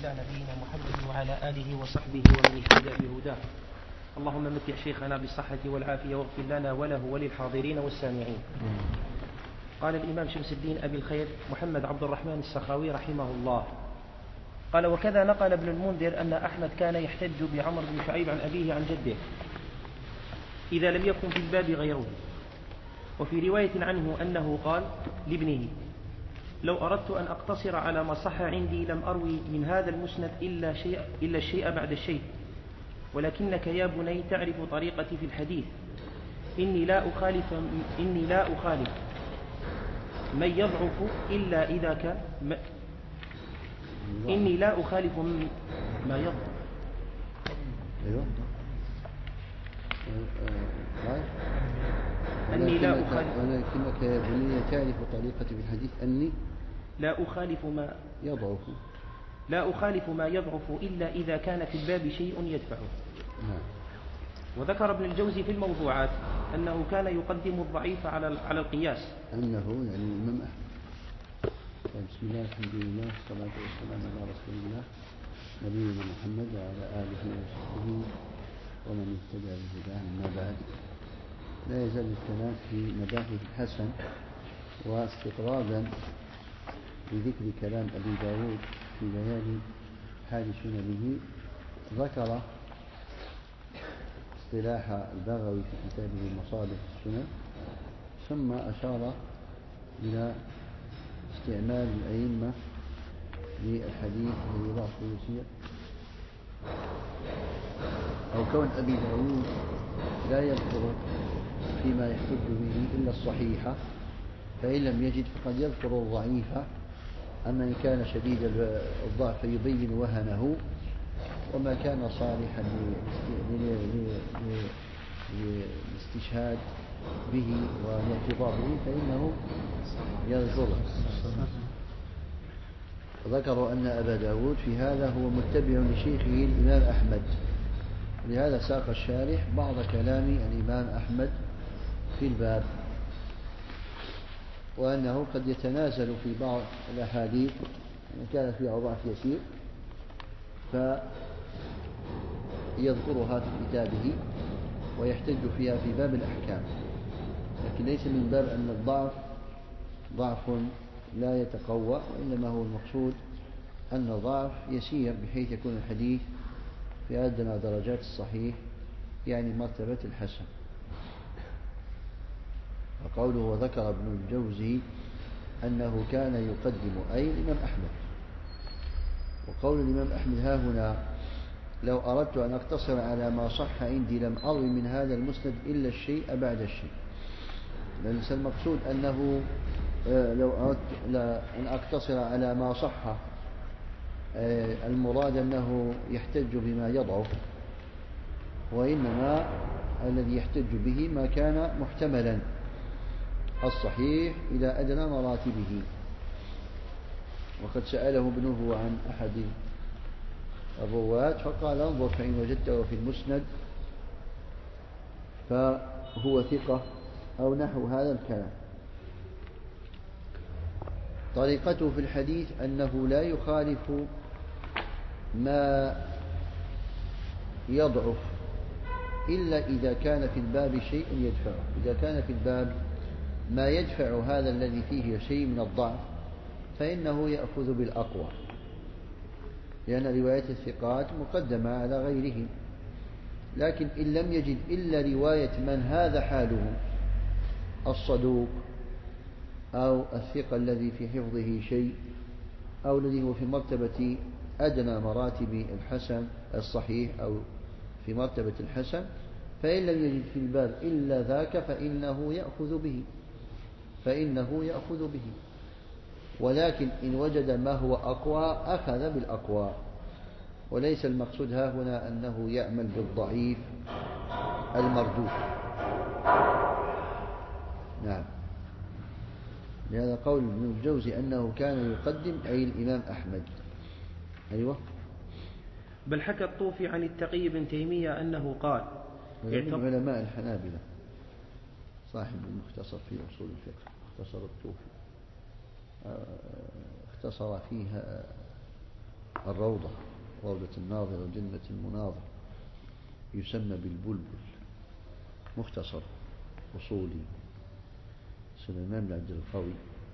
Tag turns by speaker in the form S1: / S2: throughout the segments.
S1: على نبينا محمد وعلى آله وصحبه ومن اهتدى بهداه. اللهم متع شيخنا بالصحة والعافية واغفر لنا وله وللحاضرين والسامعين. قال الإمام شمس الدين أبي الخير محمد عبد الرحمن السخاوي رحمه الله قال: وكذا نقل ابن المنذر أن أحمد كان يحتج بعمر بن شعيب عن أبيه عن جده إذا لم يكن في الباب غيره. وفي رواية عنه أنه قال لابنه: لو أردت أن أقتصر على ما صح عندي لم أروي من هذا المسند إلا الشيء بعد الشيء، ولكنك يا بني تعرف طريقتي في الحديث. إني لا أخالف من يضعف إلا إذا كان إني لا أخالف ما يضعف. أني لا أخالف،
S2: ولكنك يا بني تعرف طريقتي في الحديث. أني
S1: لا أخالف ما يضعف إلا إذا كان في الباب شيء يدفعه. وذكر ابن الجوزي في الموضوعات أنه كان يقدم الضعيف على القياس.
S2: أنه يعني الإمام أحمد. بسم الله الحمد لله والصلاة والسلام على رسول الله نبينا محمد وعلى آله وصحبه ومن اهتدى بهداه. أما بعد، لا يزال الكلام في مباحث الحسن، واستطرادا بذكر كلام أبي داود في بيان حال سننه، ذكر اصطلاح البغوي في كتابه مصالح السنن، ثم أشار إلى استعمال الأئمة للحديث الذي ضعفه يسير، أو كون أبي داود لا يذكر فيما يحتج به إلا الصحيحة، فإن لم يجد فقد يذكر الضعيف، أما إن كان شديد الضعف يبين وهنه، وما كان صالحا للاستشهاد به والاعتبار به فإنه يذكره. ذكروا أن أبا داود في هذا هو متبع لشيخه الإمام أحمد، لهذا ساق الشارح بعض كلام الإمام أحمد في الباب، وأنه قد يتنازل في بعض الأحاديث إن كان فيها ضعف يسير فيذكرها في كتابه ويحتج فيها في باب الأحكام، لكن ليس من باب أن الضعف ضعف لا يتقوى، وإنما هو المقصود أن الضعف يسير بحيث يكون الحديث في أدنى درجات الصحيح، يعني مرتبة الحسن. وقوله وذكر ابن الجوزي أنه كان يقدم أي الإمام أحمد. وقول الإمام أحمد ها هنا: لو أردت أن أقتصر على ما صح عندي لم أروي من هذا المسند إلا الشيء بعد الشيء، ليس المقصود أنه لو أردت أن أقتصر على ما صح المراد أنه يحتج بما يضعف، وإنما الذي يحتج به ما كان محتملا الصحيح إلى أدنى مراتبه. وقد سأله ابنه عن أحد الرواة فقال: انظر فإن وجدته في المسند فهو ثقة، أو نحو هذا الكلام. طريقته في الحديث أنه لا يخالف ما يضعف إلا إذا كان في الباب شيء يدفعه. إذا كان في الباب ما يدفع هذا الذي فيه شيء من الضعف فإنه يأخذ بالأقوى، لأن رواية الثقات مقدمة على غيره. لكن إن لم يجد إلا رواية من هذا حاله، الصدوق أو الثقة الذي في حفظه شيء، أو الذي هو في مرتبة أدنى مراتب الحسن الصحيح أو في مرتبة الحسن، فإن لم يجد في الباب إلا ذاك فإنه يأخذ به. ولكن إن وجد ما هو أقوى أخذ بالأقوى، وليس المقصود ها هنا أنه يعمل بالضعيف المردود. نعم، لهذا قول ابن الجوزي أنه كان يقدم أي الإمام أحمد. أيوة.
S1: بل حكى الطوفي عن التقي بن تيمية أنه قال:
S2: من علماء الحنابلة صاحب المختصر في أصول الفقه، اختصر الطوفي، اختصر فيها الروضة، روضة الناظر وجنة المناظر، يسمى بالبلبل، مختصر أصولي، سليمان بن عبد القوي،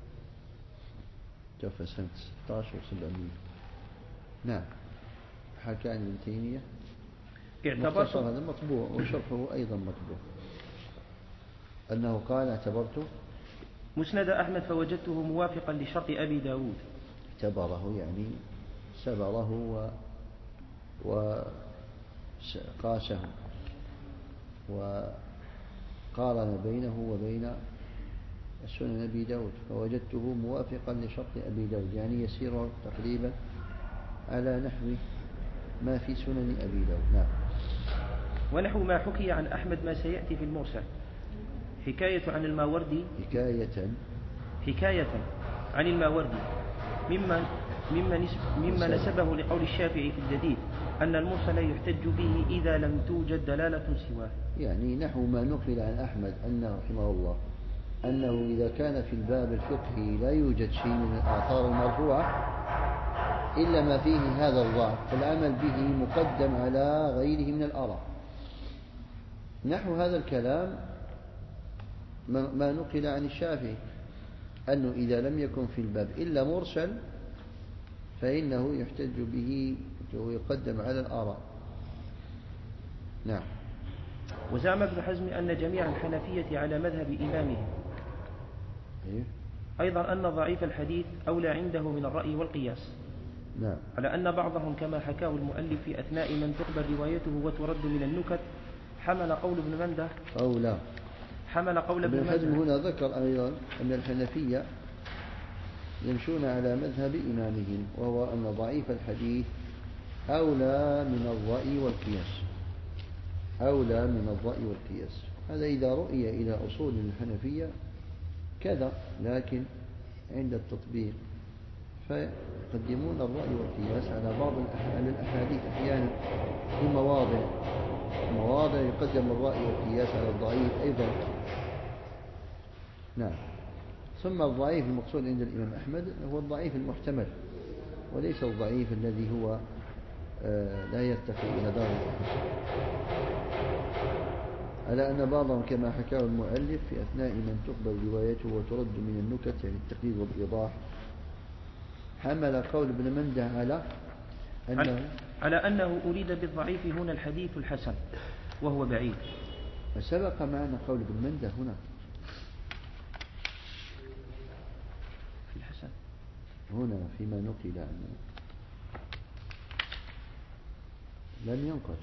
S2: توفى سنة 16 و700. نعم. حكى عن ابن تيمية مختصر هذا مطبوع وشرحه أيضا مطبوع، أنه قال اعتبرت
S1: مسند أحمد فوجدته موافقا لشرط أبي داود.
S2: اعتبره يعني سبره وقاسه وقارن بينه وبين سنن أبي داود، فوجدته موافقا لشرط أبي داود، يعني يسير تقريبا على نحو ما في سنن أبي داود. نعم.
S1: ونحو ما حكي عن أحمد ما سيأتي في المرسل، حكاية عن الماوردي حكاية عن الماوردي مما نسبه لقول الشافعي في الجديد أن المرسل يحتج به إذا لم توجد دلالة سواه.
S2: يعني نحو ما نقل عن أحمد أنه رحمه الله أنه إذا كان في الباب الفقهي لا يوجد شيء من الآثار المرفوعة إلا ما فيه هذا الضعف، فالعمل به مقدم على غيره من الآراء. نحو هذا الكلام ما نقل عن الشافعي أنه إذا لم يكن في الباب إلا مرسل فإنه يحتج به ويقدم على الآراء. نعم.
S1: وزعم ابن حزم أن جميع الحنفية على مذهب إمامهم. أيضا أن ضعيف الحديث أولى عنده من الرأي والقياس.
S2: نعم.
S1: على أن بعضهم كما حكاه المؤلف في أثناء من تقبل روايته وترد من النكت حمل قول ابن
S2: حزم هنا ذكر أيضا أن الحنفية يمشون على مذهب إمامهم، وهو أن ضعيف الحديث أولى من الرأي والقياس. هذا إذا رؤي إلى أصول الحنفية كذا، لكن عند التطبيق فيقدمون الرأي والقياس على بعض الأحاديث أحيانا في مواضع يقدم الرأي والقياس على الضعيف أيضا. نعم. ثم الضعيف المقصود عند الإمام أحمد هو الضعيف المحتمل، وليس الضعيف الذي هو لا يرتقي إلى درجة الحسن. على أن بعضهم كما حكاه المؤلف في أثناء من تقبل روايته وترد من النكت، يعني التقليد والإيضاح، حمل قول ابن منده
S1: على أنه أريد بالضعيف هنا الحديث الحسن وهو بعيد.
S2: سبق معنا قول ابن منده هنا
S1: في الحسن
S2: هنا فيما نقل عنه لم ينقل.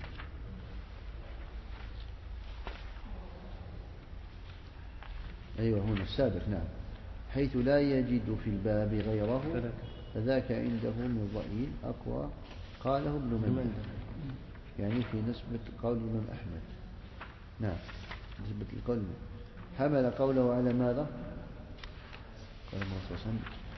S2: أيوة هنا السابق. نعم. حيث لا يجد في الباب غيره فذاك عنده من ضئيل أقوى، قاله ابن منده، يعني في نسبة قول الإمام أحمد. نعم. نسبة القول حمل قوله على ماذا؟ قال مصاصا.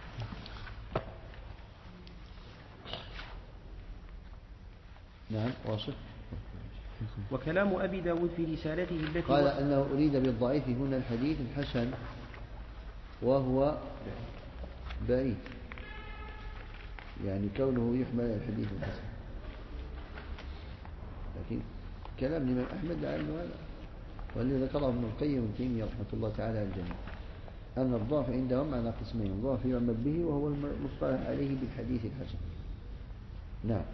S2: نعم. واصف.
S1: وكلام أبي داود في رسالته التي
S2: قال أنه أريد بالضعيف هنا الحديث الحسن وهو بعيد، يعني كونه يحمل الحديث الحسن، لكن كلام الإمام أحمد لعله هذا، والذي ذكره ابن القيم وابن تيمية رحمة الله تعالى على الجميع، أن الضعف عندهم على قسمين: الضعف يعمل به وهو المصطلح عليه بالحديث الحسن. نعم.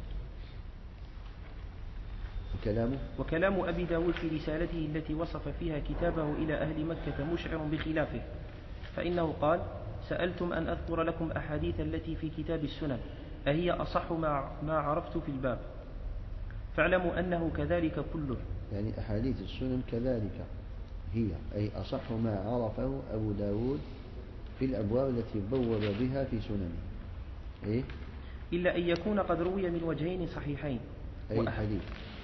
S1: وكلام أبي داود في رسالته التي وصف فيها كتابه إلى أهل مكة مشعر بخلافه، فإنه قال: سألتم أن أذكر لكم أحاديث التي في كتاب السنن أهي أصح ما عرفت في الباب، فاعلموا أنه كذلك كله.
S2: يعني أحاديث السنن كذلك هي، أي أصح ما عرفه أبو داود في الأبواب التي بوب بها في سننه،
S1: إلا أن يكون قد روي من وجهين صحيحين،
S2: أي حديث،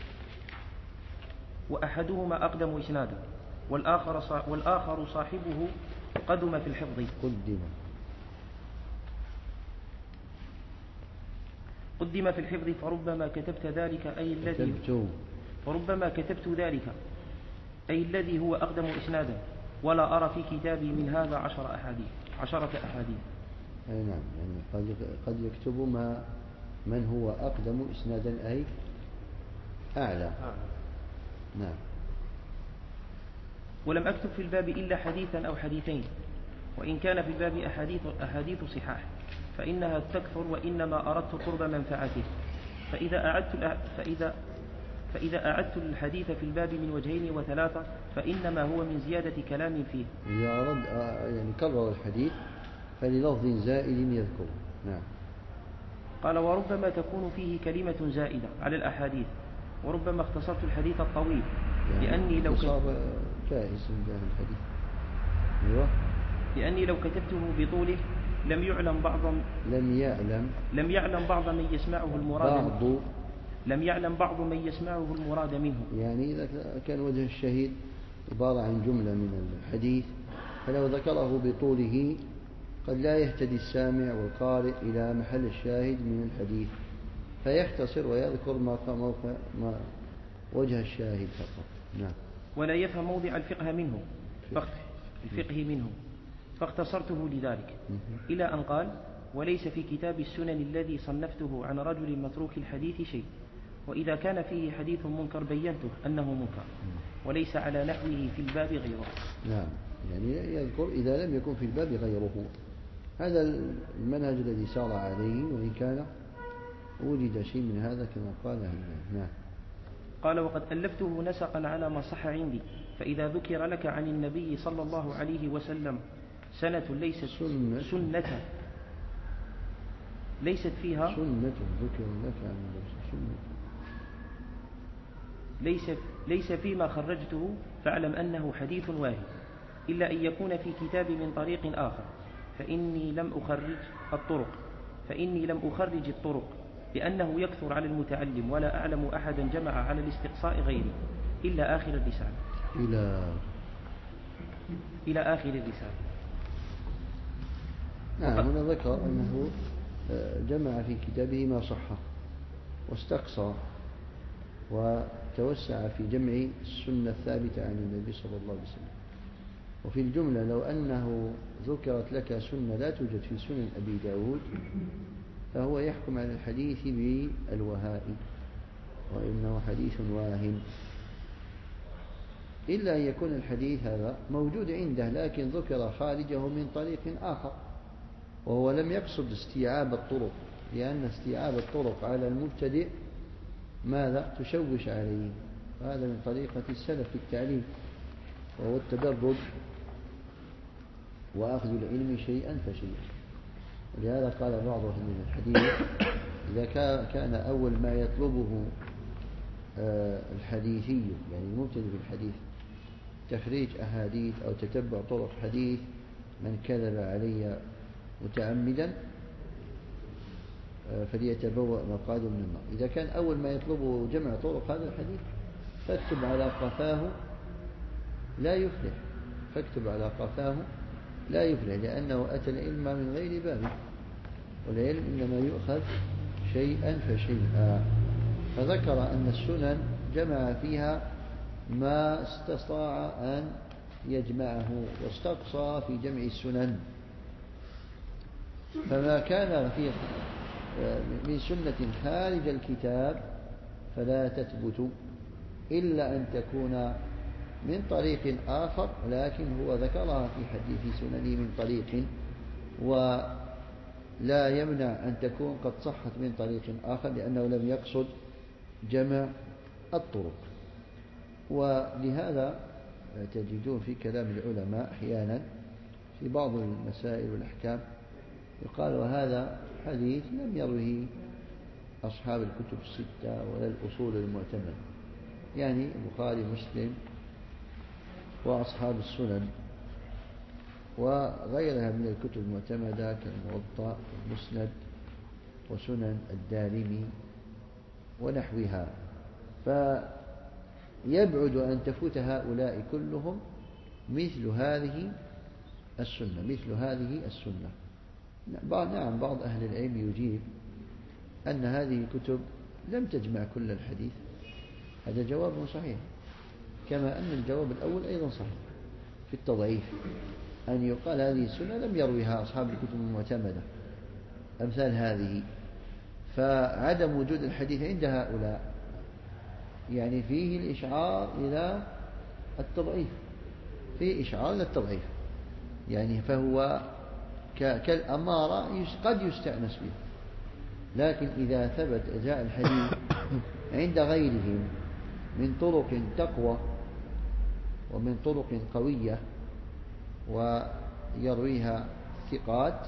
S1: وأحدهما أقدم إسنادا والآخر صاحبه قدم في الحفظ. قدم في الحفظ فربما كتبت ذلك أي الذي هو أقدم إسنادا، ولا أرى في كتابي من هذا 10 أحاديث.
S2: أي نعم. يعني قد يكتب ما من هو أقدم إسنادا أي أعلى. نعم.
S1: ولم أكتب في الباب إلا حديثا أو حديثين، وإن كان في الباب أحاديث صحاح فإنها تكثر، وإنما أردت قرب منفعته. فإذا أعدت الحديث في الباب من وجهين وثلاثة فإنما هو من زيادة كلام فيه.
S2: إذا أرد يعني كرر الحديث فللفظ زائد يذكره. نعم.
S1: قال: وربما تكون فيه كلمة زائدة على الأحاديث، وربما اختصرت الحديث الطويل
S2: يعني جائز من الحديث. أيوة.
S1: لأني لو كتبته بطوله لم يعلم بعض من يسمعه المراد منه.
S2: يعني إذا كان وجه الشهيد عبارة عن جملة من الحديث، فلو ذكره بطوله قد لا يهتدي السامع والقارئ إلى محل الشاهد من الحديث، فيختصر ويذكر ما وجه الشاهد فقط. نعم.
S1: ولا يفهم موضع الفقه منه فاختصرته لذلك، إلى أن قال: وليس في كتاب السنن الذي صنفته عن رجل متروك الحديث شيء، وإذا كان فيه حديث منكر بينته أنه منكر، وليس على نحوه في الباب غيره.
S2: نعم. يعني يذكر إذا لم يكن في الباب غيره. هذا المنهج الذي سار عليه، وإن كان وجد شيء من هذا كما قال. نعم.
S1: قال: وقد ألفته نسقا على ما صح عندي، فإذا ذكر لك عن النبي صلى الله عليه وسلم سنة ليست فيها
S2: ذكر لك عن النبي
S1: ليس فيما خرجته، فاعلم أنه حديث واهي، إلا أن يكون في كتاب من طريق آخر، فإني لم أخرج الطرق لأنه يكثر على المتعلم، ولا أعلم أحدا جمع على الاستقصاء غيري إلا آخر الرسالة. إلى آخر الرسالة.
S2: نعم. هنا ذكر أنه جمع في كتابه ما صح، واستقصى وتوسع في جمع السنة الثابتة عن النبي صلى الله عليه وسلم. وفي الجملة لو أنه ذكرت لك سنة لا توجد في سنن أبي داود، فهو يحكم على الحديث بالوهاء، وإنه حديث واهن، إلا أن يكون الحديث هذا موجود عنده لكن ذكر خارجه من طريق آخر، وهو لم يقصد استيعاب الطرق، لأن استيعاب الطرق على المبتدئ ماذا تشوش عليه. هذا من طريقة السلف في التعليم، وهو التدرج وأخذ العلم شيئا فشيئا. ولهذا قال بعض من الحديث: إذا كان أول ما يطلبه الحديثي، يعني المبتدئ في الحديث، تخريج أحاديث أو تتبع طرق حديث من كذب علي متعمدا فليتبوأ مقعده من النار. إذا كان أول ما يطلبه جمع طرق هذا الحديث فاكتب على قفاه لا يفلح، لأنه أتى العلم من غير بابه، والعلم إنما يؤخذ شيئا فشيئا. فذكر أن السنن جمع فيها ما استطاع أن يجمعه، واستقصى في جمع السنن. فما كان في من سنة خارج الكتاب فلا تثبت إلا أن تكون من طريق آخر، لكن هو ذكرها في حديث سننه من طريق، ولا يمنع أن تكون قد صحت من طريق آخر، لأنه لم يقصد جمع الطرق. ولهذا تجدون في كلام العلماء أحيانا في بعض المسائل والأحكام يقال: وهذا حديث لم يروه أصحاب الكتب الستة ولا الأصول المعتمدة، يعني البخاري مسلم وأصحاب السنن وغيرها من الكتب المعتمدة كالموطأ والمسند وسنن الدارمي ونحوها. فيبعد أن تفوت هؤلاء كلهم مثل هذه السنة. نعم. بعض أهل العلم يجيب أن هذه الكتب لم تجمع كل الحديث، هذا جواب صحيح، كما أن الجواب الأول أيضا صحيح في التضعيف، أن يقال هذه السنة لم يرويها أصحاب الكتب المعتمدة أمثال هذه، فعدم وجود الحديث عند هؤلاء يعني فيه الإشعار إلى التضعيف، فيه إشعار إلى التضعيف، يعني فهو كالأمارة قد يستأنس به. لكن إذا ثبت جاء الحديث عند غيرهم من طرق تقوى ومن طرق قوية ويرويها ثقات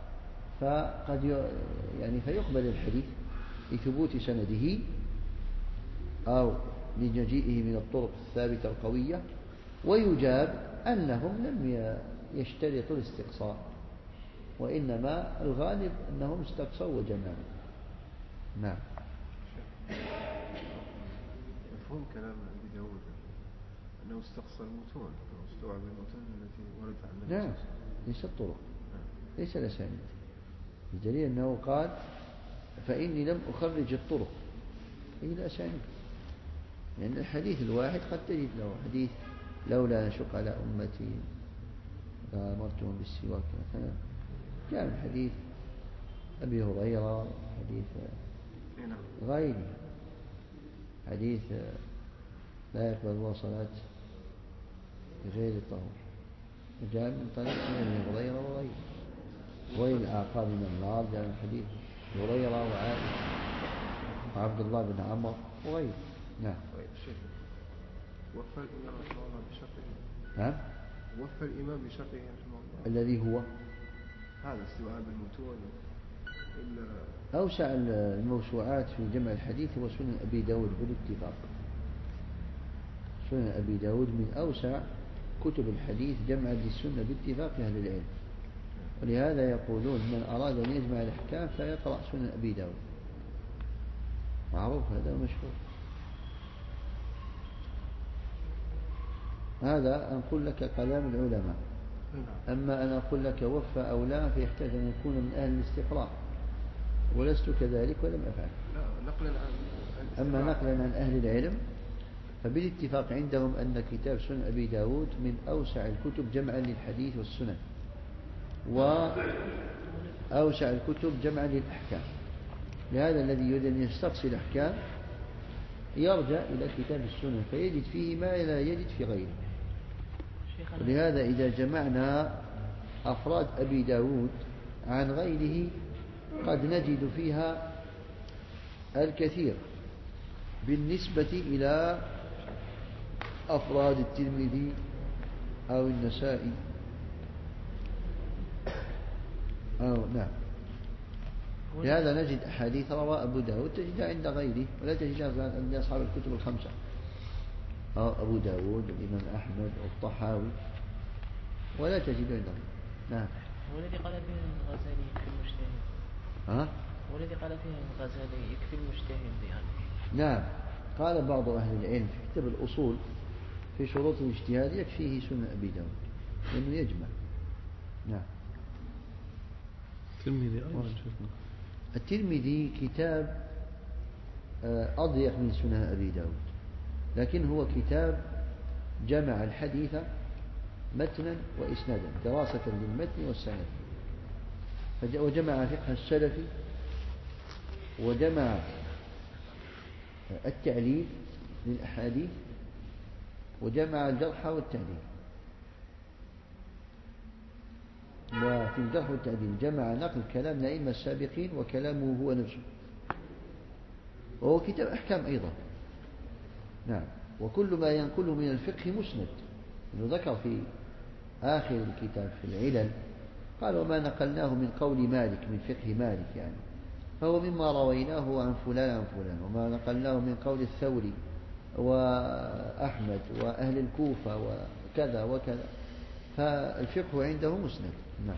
S2: يعني فيقبل الحديث لثبوت سنده أو لمجيئه من الطرق الثابتة القوية، ويجاب أنهم لم يشترطوا الاستقصاء، وإنما الغالب أنهم استقصوا وجمعوا. نعم.
S3: مفهوم كلام أبي داود أنه استقصى المتون أو استوعب المتون التي ورد عن النبي.
S2: نعم، ليس الطرق، ليس الأسانيد، بدليل أنه قال فإني لم أخرج الطرق، هي الأسانيد، لأن يعني الحديث الواحد قد تجد له حديث لولا أشق على أمتي لأمرتهم بالسواك مثلا، جاء من حديث أبي هريرة، حديث غيره، حديث لا يقبل الله صلاة بغير الطهور، جاء من طريق أبي هريرة وغيره، وإلى الأعقاب من النار جاء من حديث هريرة وعائشة وعبد الله بن عمر وغيره. نعم.
S3: وفى الإمام رحمه الله بشرطه.
S2: نعم.
S3: وفى الإمام بشرطه رحمه الله
S2: الذي هو
S3: هذا استيعاب المتون.
S2: أوسع الموسوعات في جمع الحديث هو سنن أبي داود بالاتفاق. سنن أبي داود من أوسع كتب الحديث جمعا للسنة باتفاق أهل العلم، ولهذا يقولون من أراد أن يجمع الأحكام فيقرأ سنن أبي داود، معروف هذا مشهور. هذا أنقول لك كلام العلماء، أما أنا أقول لك وفى أو لا فيحتاج أن يكون من أهل الاستقراء، ولست كذلك ولم أفعل. أما نقلا عن أهل العلم فبالاتفاق عندهم أن كتاب سنن أبي داود من أوسع الكتب جمعا للحديث والسنن، وأوسع الكتب جمعا للأحكام. لهذا الذي يريد أن يستقصي الأحكام يرجع إلى كتاب السنن فيجد فيه ما لا يجد في غيره. ولهذا إذا جمعنا أفراد أبي داود عن غيره قد نجد فيها الكثير بالنسبة إلى أفراد الترمذي أو النسائي أو نعم. لهذا نجد أحاديث روى أبو داود تجدها عند غيره ولا تجدها عند أصحاب الكتب الخمسة، أبو داود والإمام أحمد والطحاوي، ولا تجدها عند غيره. نعم.
S4: والذي قال فيه الغزالي يكفي المجتهد. والذي قال فيه الغزالي يكفي المجتهد يعني.
S2: نعم، قال بعض أهل العلم في كتاب الأصول في شروط الاجتهاد يكفيه سنن أبي داود لأنه يجمع. نعم. الترمذي كتاب أضيق من سنن أبي داود، لكن هو كتاب جمع الحديث متنا وإسنادا دراسة للمتن والسند، وجمع فقه السلف وجمع التعليل للأحاديث وجمع الجرح والتعديل. وفي الجرح والتعديل جمع نقل كلام الأئمة السابقين وكلامه هو نفسه، وهو كتاب أحكام أيضا. نعم. وكل ما ينقله من الفقه مسند، إنه ذكر في آخر الكتاب في العلل قال وما نقلناه من قول مالك من فقه مالك يعني فهو مما رويناه عن فلان عن فلان، وما نقلناه من قول الثوري وأحمد وأهل الكوفة وكذا وكذا، فالفقه عنده مسند. نعم.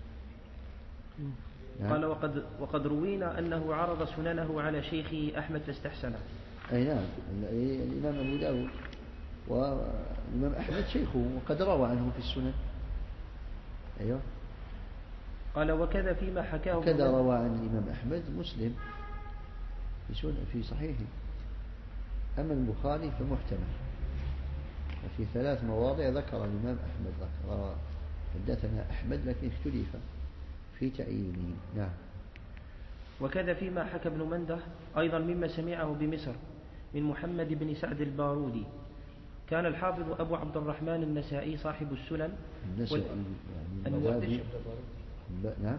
S1: قال وقد روينا أنه عرض سننه على شيخه أحمد فاستحسنه.
S2: أي نعم، الإمام أبو داود والإمام أحمد شيخه وقد روى عنه في السنن. أيوه.
S1: قال وكذا فيما حكاه
S2: كذا روى عن الإمام أحمد مسلم في صحيحه، أما البخاري فمحتمل، وفي 3 مواضع ذكر الإمام أحمد ذكر حدثنا أحمد لكن اختلف في تعيينه. نعم.
S1: وكذا فيما حكى ابن منده أيضا مما سمعه بمصر من محمد بن سعد البارودي. كان الحافظ أبو عبد الرحمن النسائي صاحب السنن
S2: الباوردي نعم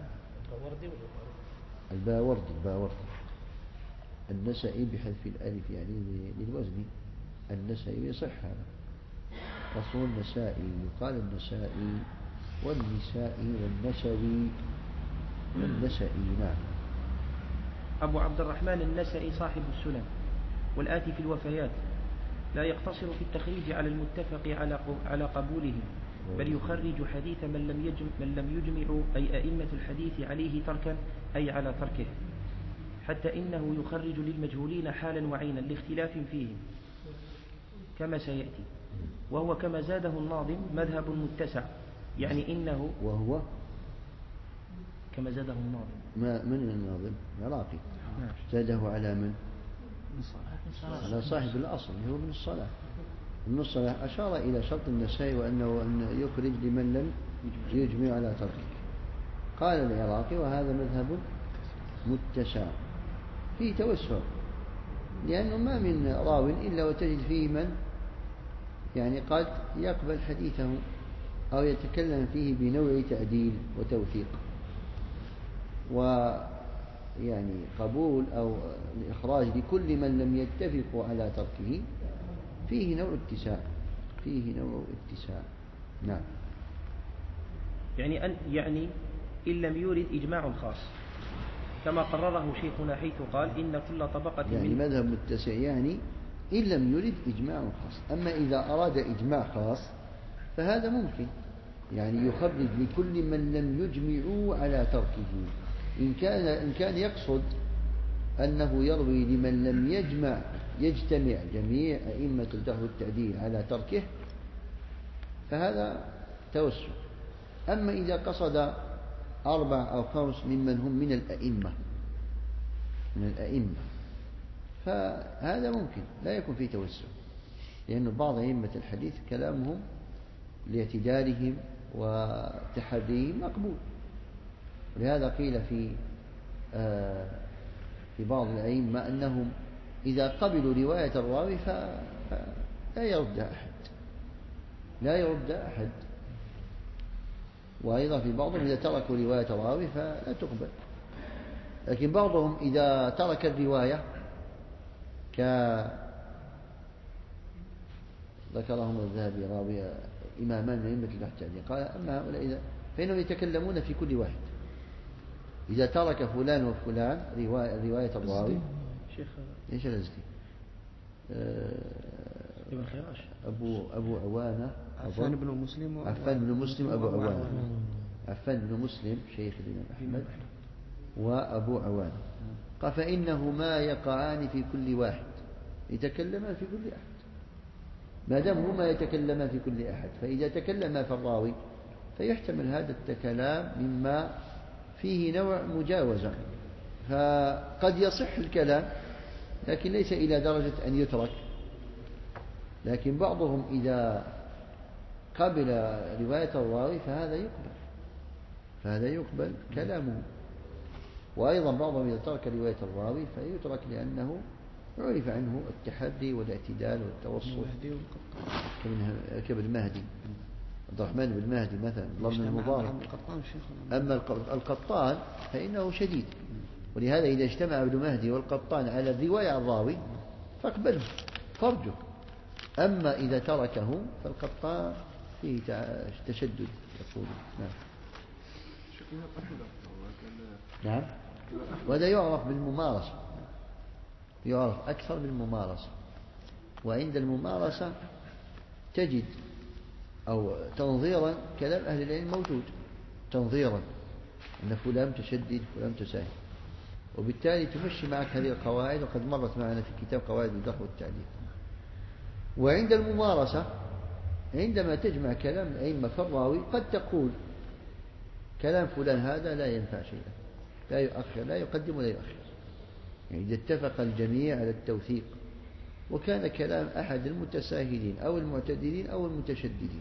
S2: الباوردي النسائي بحذف الألف يعني للوزن النسائي يصح هذا أصل النسائي يقال النسائي والنسائي والنسائي نعم.
S1: أبو عبد الرحمن النسائي صاحب السنن والآتي في الوفيات لا يقتصر في التخريج على المتفق على قبوله، بل يخرج حديث من لم يجمع أي أئمة الحديث عليه تركا أي على تركه، حتى إنه يخرج للمجهولين حالا وعينا لاختلاف فيهم كما سيأتي. وهو كما زاده الناظم مذهب متسع، يعني إنه
S2: وهو
S1: كما زاده الناظم.
S2: من الناظم العراقي زاده على من؟ على صاحب الأصل هو من الصلاة. من الصلاة أشار إلى شرط النسائي وأنه أن يخرج لمن لم يجمع على تركه. قال العراقي وهذا مذهب متسع فيه توسع، لأنه ما من راو إلا وتجد فيه من يعني قد يقبل حديثه أو يتكلم فيه بنوع تعديل وتوثيق، ويعني قبول أو الإخراج لكل من لم يتفقوا على تركه فيه نوع اتساع نعم.
S1: يعني إن لم يورد إجماع خاص كما قرره شيخنا حيث قال إن كل طبقة
S2: يعني مذهب متسع يعني إن لم يرد إجماع خاص. أما إذا أراد إجماع خاص فهذا ممكن، يعني يخرج لكل من لم يجمعوا على تركه. إن كان يقصد أنه يروي لمن لم يجتمع جميع أئمة الجرح والتعديل على تركه فهذا توسع. أما إذا قصد 4 أو 5 ممن هم من الأئمة فهذا ممكن لا يكون فيه توسع، لأن بعض أئمة الحديث كلامهم لاعتدالهم وتحريهم مقبول. ولهذا قيل في بعض الأئمة أنهم إذا قبلوا رواية الراوي فلا يرد أحد. وأيضا في بعضهم إذا تركوا رواية الراوي فلا تقبل. لكن بعضهم إذا ترك الرواية ذكرهم الذهبي راوي إمامان من أئمة الجرح والتعديل قال أما هؤلاء فإنهم يتكلمون في كل واحد. إذا ترك فلان وفلان رواية الراوي إيش الأزدي
S1: ابن خراش
S2: أبو عوانة
S3: عفان بن مسلم
S2: أبو عوانة عفان بن مسلم شيخ الإمام أحمد وأبو عوانة قال فإنهما يقعان في كل واحد، يتكلمان في كل أحد. ما دام هما يتكلمان في كل أحد فإذا تكلما في الراوي فيحتمل هذا الكلام مما فيه نوع مجاوزة، فقد يصح الكلام لكن ليس إلى درجة أن يترك. لكن بعضهم إذا قبل رواية الراوي فهذا يقبل كلامه. وأيضا بعضهم إذا ترك رواية الراوي فيترك لأنه عرف عنه التحري والاعتدال والتوسط كابن مهدي عبد الرحمن بن مهدي مثلا الله بن المبارك. أما القطان فإنه شديد، ولهذا إذا اجتمع ابن مهدي والقطان على الرواية عن الراوي فاقبله فرجه. أما إذا تركه فالقطان فيه تشدد يقول نعم. وهذا يعرف بالممارسة، يعرف أكثر بالممارسة. وعند الممارسة تجد أو تنظيرا كلام أهل العلم موجود تنظيرا أن فلان متشدد فلان متساهل، وبالتالي تمشي معك هذه القواعد وقد مرت معنا في كتاب قواعد الجرح والتعديل. وعند الممارسة عندما تجمع كلام الأئمة في الراوي قد تقول كلام فلان هذا لا ينفع شيئا، لا يؤخر، لا يقدم ولا يؤخر. يعني إذا اتفق الجميع على التوثيق وكان كلام أحد المتساهلين أو المعتدلين أو المتشددين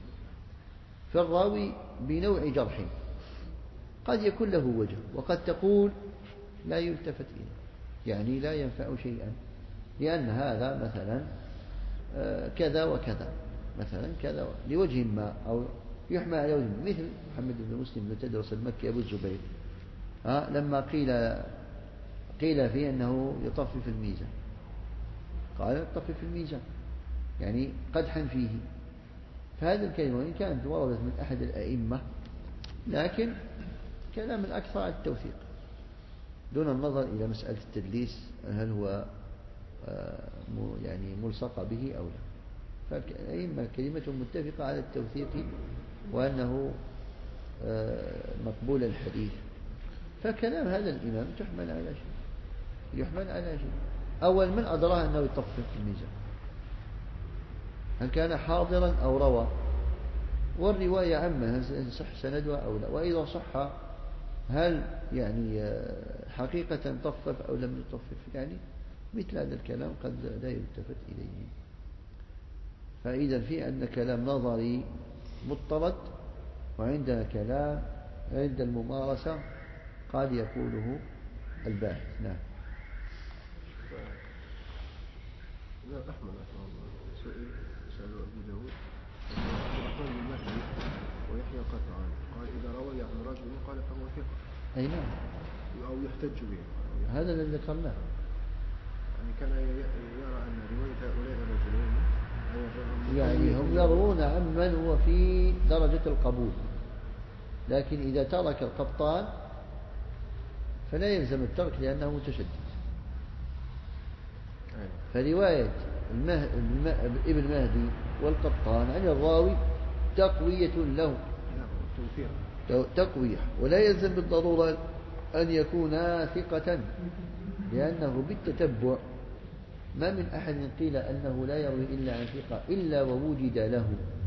S2: فالراوي بنوع جرح قد يكون له وجه، وقد تقول لا يلتفت إليه، يعني لا ينفع شيئا، لأن هذا مثلا كذا وكذا، مثلا كذا لوجه ما، أو يحمل على وجه، مثل محمد بن مسلم بن تدرس المكي أبو الزبير لما قيل فيه أنه يطفف الميزان، قال يطفف الميزان يعني قدحا فيه. فهذه الكلمة وإن كانت وردت من أحد الأئمة، لكن كلام الأكثر على التوثيق دون النظر إلى مسألة التدليس هل هو يعني ملصق به أو لا. فالأئمة كلمة متفقة على التوثيق وأنه مقبول الحديث. فكلام هذا الإمام تحمل على شيء، يحمل على شيء. أول من أدراه أنه يطفف الميزان، هل كان حاضرا أو روى، والرواية عامة هل صح سندها أو لا، وإذا صح هل يعني حقيقة طفف أو لم يطفف، يعني مثل هذا الكلام قد لا يلتفت إليه. فإذا في عندنا كلام نظري مضطرد، وعندنا كلام عند الممارسة قد يقوله الباحث. نعم.
S3: لا أحمد رحمه الله سألوا أبو داود الرحمن بن مهدي ويحيى قطعان، قال إذا روي عن رجل قال فهو ثقة.
S2: أي نعم،
S3: أو يحتج به.
S2: هذا الذي ذكرناه.
S3: يعني كان يرى أن رواية هؤلاء الرجلين
S2: يعني هم يروون عمن هو في درجة القبول، لكن إذا ترك القطان فلا يلزم الترك لأنه متشدد. فرواية ابن مهدي والقطان عن الراوي تقوية له، تقوية، ولا يلزم بالضرورة أن يكون ثقة، لأنه بالتتبع ما من أحد قيل أنه لا يروي إلا عن ثقة إلا ووجد له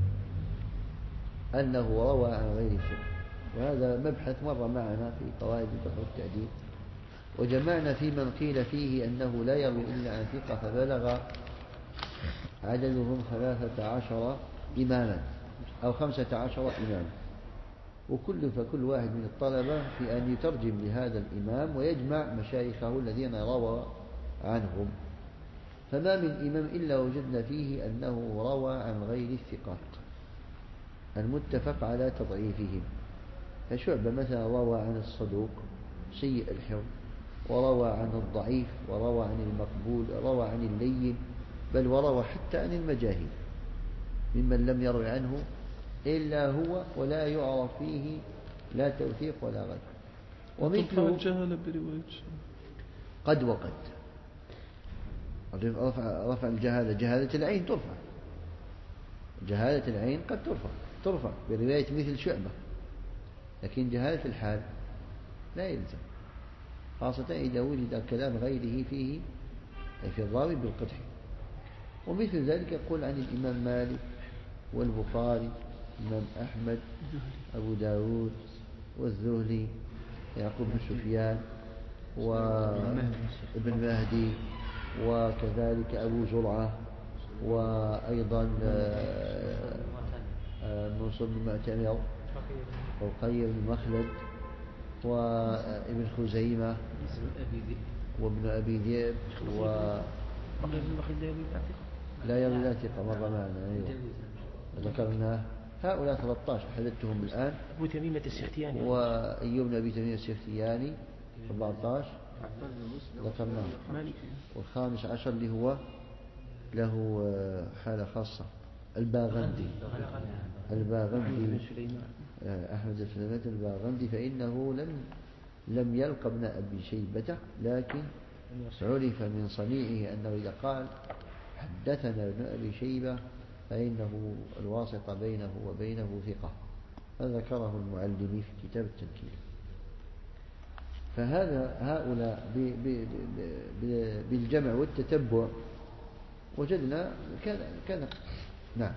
S2: أنه روى عن غير ثقة. وهذا مبحث مر معنا في قواعد الجرح والتعديل، وجمعنا في من قيل فيه أنه لا يروي إلا عن ثقة فبلغ عددهم 13 إماما أو 15 إماما، فكل واحد من الطلبة في أن يترجم لهذا الإمام ويجمع مشايخه الذين روى عنهم. فما من إمام إلا وجدنا فيه أنه روى عن غير الثقات المتفق على تضعيفهم. فشعبة مثلا روى عن الصدوق سيء الحفظ، وروى عن الضعيف، وروى عن المقبول، روى عن اللين، بل وروى حتى عن المجاهيل ممن لم يروي عنه إلا هو، ولا يعرف فيه لا توثيق ولا غير.
S5: ومثل الجهالة برواية
S2: قد وقد رفع الجهالة، جهالة العين ترفع، جهالة العين قد ترفع برواية مثل شعبة، لكن جهالة الحال لا يلزم، خاصة إذا وجد كلام غيره فيه في الراوي بالقدح. ومثل ذلك يقول عن الإمام مالك والبخاري، الإمام أحمد، أبو داود، والزهري، يعقوب بن سفيان، وابن مهدي، وكذلك أبو زرعة، وأيضا منصور بن معتمر، وقير بن مخلد، وابن خزيمة، وابن أبي ذئب، لا يروي لا ثقة مر معنا. أيوة ذكرناه. هؤلاء 13 حددتهم الآن.
S1: أبو تميمة السختياني
S2: وأيوب بن أبي تميمة السختياني 14 ذكرناه. والخامس عشر اللي هو له حالة خاصة الباغندي أحمد بن سليمان الباغندي، فإنه لم يلق ابن أبي شيبة، لكن عرف من صنيعه أنه إذا قال حدثنا ابن أبي شيبة فإنه الواسطة بينه وبينه ثقة. فذكره المعلمي في كتاب التنكيل. هؤلاء بالجمع والتتبع وجدنا كذا. نعم.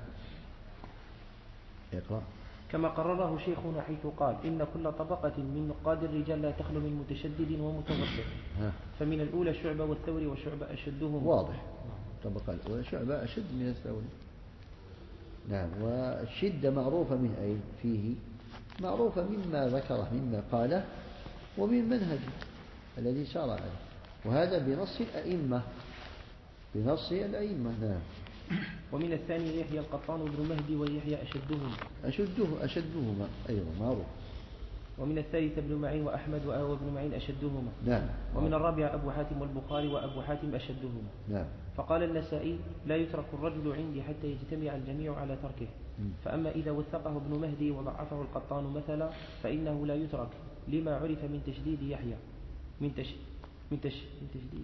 S2: اقرأ.
S1: كما قرره شيخنا حيث قال إن كل طبقة من نقاد الرجال لا تخلو من متشدد ومتوسط. فمن الأولى شعبة والثوري، وشعبة أشدهم.
S2: واضح. الطبقة الأولى شعبة أشد من الثوري. نعم. والشدة معروفة من أين فيه؟ معروفة مما ذكره، مما قاله، ومن منهجه. الذي سار عليه، وهذا بنص الأئمة، بنص الأئمة. نعم.
S1: ومن الثاني يحيى القطان بن مهدي ويحيى
S2: أشدهما أيضا معروف.
S1: ومن الثالث ابن معين وأحمد وابن معين أشدهما.
S2: نعم.
S1: ومن الرابع أبو حاتم والبخاري وأبو حاتم أشدهما.
S2: نعم.
S1: فقال النسائي لا يترك الرجل عندي حتى يجتمع الجميع على تركه. فأما إذا وثقه ابن مهدي وضعفه القطان مثلا فإنه لا يترك لما عرف من تشديد يحيى من تشديد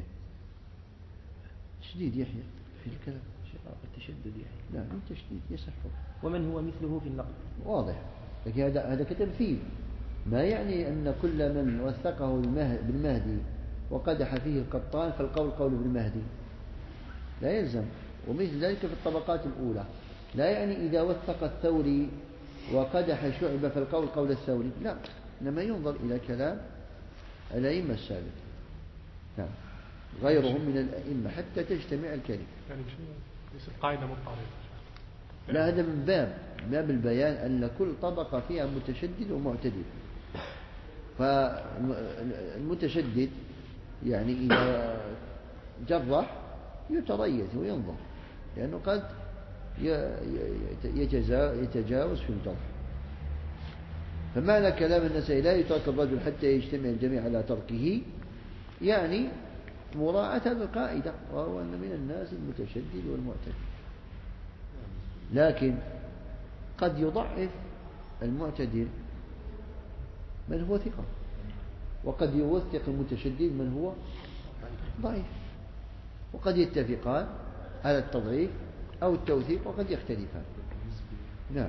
S2: تشديد يحيى في الكلام،
S1: التشدد يحيى.
S2: لا من تشديد يصح.
S1: ومن هو مثله في النقل
S2: واضح، لكن هذا كتمثيل، ما يعني أن كل من وثقه بالمهدي وقدح فيه القطان فالقول قول ابن مهدي، لا يلزم. ومثل ذلك في الطبقات الأولى، لا يعني إذا وثق الثوري وقدح شعبة فالقول قول الثوري، لا، إنما ينظر إلى كلام الأئمة السابقين. نعم. غيرهم من الأئمة حتى تجتمع الكلمة.
S6: يعني ليس القاعدة مضطردة.
S2: لا، هذا من باب البيان أن كل طبقة فيها متشدد ومعتدل. فالمتشدد يعني إذا جرح يتريث وينظر، لأنه قد يتجاوز في الجرح. فمعنى كلام النسائي لا يترك الرجل حتى يجتمع الجميع على تركه، يعني مراعاة القاعدة، وهو أن من الناس المتشدد والمعتدل. لكن قد يضعف المعتدل من هو ثقة، وقد يوثق المتشدد من هو ضعيف، وقد يتفقان على التضعيف أو التوثيق وقد يختلفان. نعم.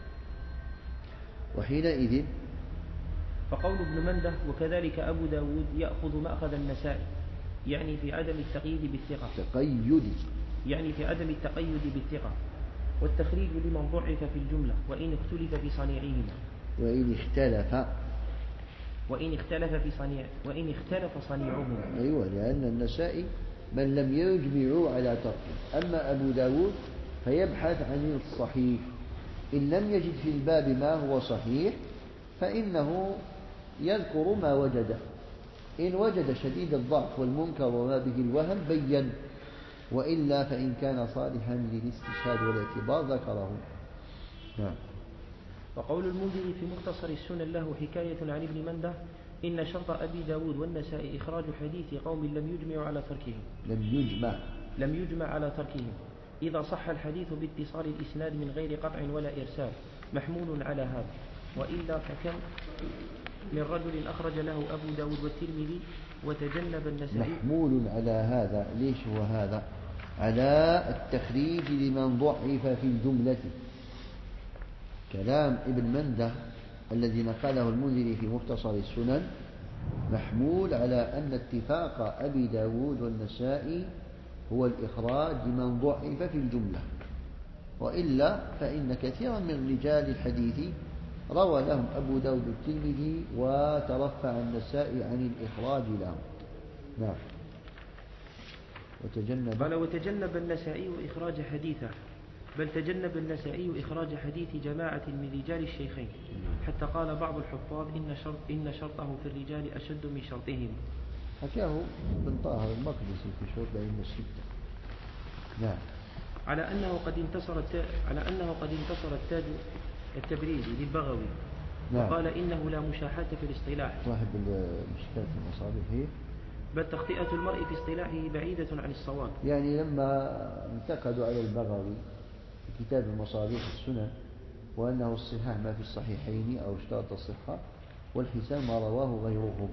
S2: وحينئذ
S1: فقول ابن منده وكذلك أبو داود يأخذ مأخذ النسائي، يعني في عدم التقييد بالثقة، يعني في عدم التقيد بالثقة، والتخريج لمن ضعف في الجملة وإن اختلف في صنيعهما، وإن اختلف صنيعهما.
S2: أيوة، لأن النسائي من لم يجمعوا على تركه، أما أبو داود فيبحث عن الصحيح، إن لم يجد في الباب ما هو صحيح فإنه يذكر ما وجد، إن وجد شديد الضعف والمنكر وما به الوهم بين، وإلا فإن كان صالحا للاستشهاد والاعتبار ذكره. نعم.
S1: وقول المنذري في مختصر السنن له حكاية عن ابن منده إن شرط أبي داود والنسائي إخراج حديث قوم لم يجمع على تركهم إذا صح الحديث باتصال الإسناد من غير قطع ولا إرسال محمول على هذا، وإلا فكم من رجل أخرج له أبو داود والترمذي وتجنب النسائي.
S2: محمول على هذا، ليش هو هذا؟ على التخريج لمن ضعف في الجملة. كلام ابن منده الذي نقله المنذري في مختصر السنن محمول على أن اتفاق أبي داود والنسائي هو الإخراج لمن ضعف في الجملة، وإلا فإن كثيرا من رجال الحديث روى لهم أبو داود الترمذي وترفع النسائي عن الإخراج لهم. نعم.
S1: وتجنب النسائي إخراج حديثه، بل تجنب النسائي إخراج حديث جماعة من رجال الشيخين، حتى قال بعض الحفاظ إن شرطه في الرجال أشد من شرطهم.
S2: حكاه ابن طاهر المقدسي في شروط الأئمة الستة. نعم.
S1: على أنه قد انتصر التاج التبريزي للبغوي. نعم. وقال إنه لا مشاحة في الاصطلاح،
S2: صاحب المشكلة المصابيح هي،
S1: بل تخطئة المرء في اصطلاحه بعيدة عن الصواب.
S2: يعني لما انتقدوا على البغوي في كتاب المصابيح السنن وأنه الصحاح ما في الصحيحين أو اشترط الصحة والحسان ما رواه غيرهم،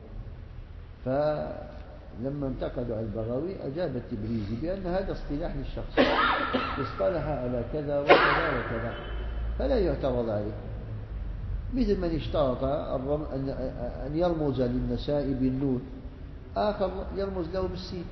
S2: فلما انتقدوا على البغوي أجاب التبريزي بأن هذا اصطلاح للشخص اصطلح على كذا وكذا وكذا فلا يعترض عليه، مثل من اشترط أن يرمز للنساء بالنون، آخر يرمز له بالسين،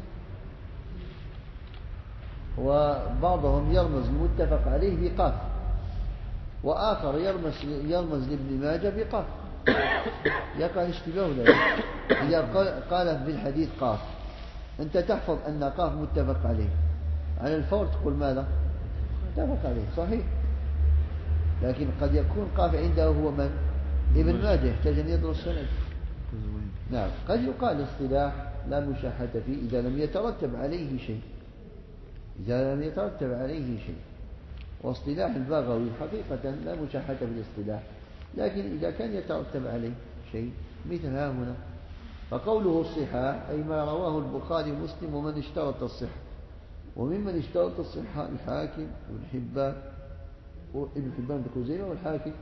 S2: وبعضهم يرمز المتفق عليه بقاف، وآخر يرمز لابن ماجه بقاف، يقع اشتباه ذلك. إذا قال في الحديث قاف أنت تحفظ أن قاف متفق عليه، على الفور تقول ماذا؟ متفق عليه صحيح، لكن قد يكون قاف عنده هو من؟ ابن ماجه، يحتاج أن يدرس السند، نعم. قد يقال اصطلاح لا مشاحة فيه إذا لم يترتب عليه شيء، إذا لم يترتب عليه شيء. واصطلاح البغوي حقيقة لا مشاحة في الاصطلاح، لكن إذا كان يترتب عليه شيء مثل ها هنا، فقوله الصحاح أي ما رواه البخاري ومسلم ومن اشترط الصحة، وممن اشترط الصحة الحاكم وابن حبان بن خزيمة والحاكم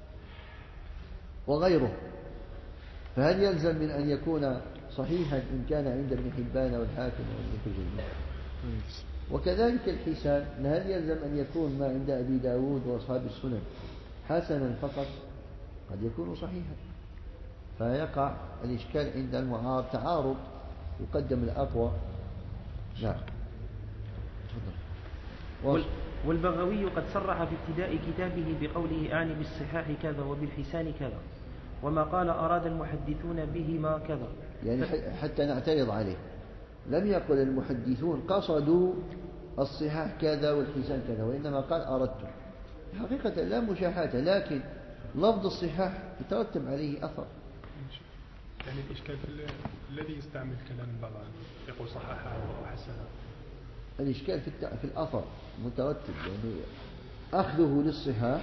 S2: وغيره. فهل يلزم من أن يكون صحيحا إن كان عند ابن حبان والحاكم وابن خزيمة؟ وكذلك الحسان، هل يلزم أن يكون ما عند أبي داود وأصحاب السنن حسنا فقط؟ قد يكون صحيحا، فيقع الإشكال عند المعارض، تعارض يقدم الأقوى. نعم.
S1: والبغوي قد صرح في ابتداء كتابه بقوله أعني بالصحاح كذا وبالحسان كذا، وما قال أراد المحدثون بهما كذا،
S2: يعني حتى نعترض عليه، لم يقل المحدثون قصدوا الصحاح كذا والحسان كذا، وإنما قال أردت. حقيقة لا مشاحة، لكن لفظ الصحاح يترتب عليه أثر.
S6: يعني الإشكال الذي يستعمل كلام البغوي يقول صححه وحسنه،
S2: الإشكال في الأثر مترتب، يعني أخذه للصحاح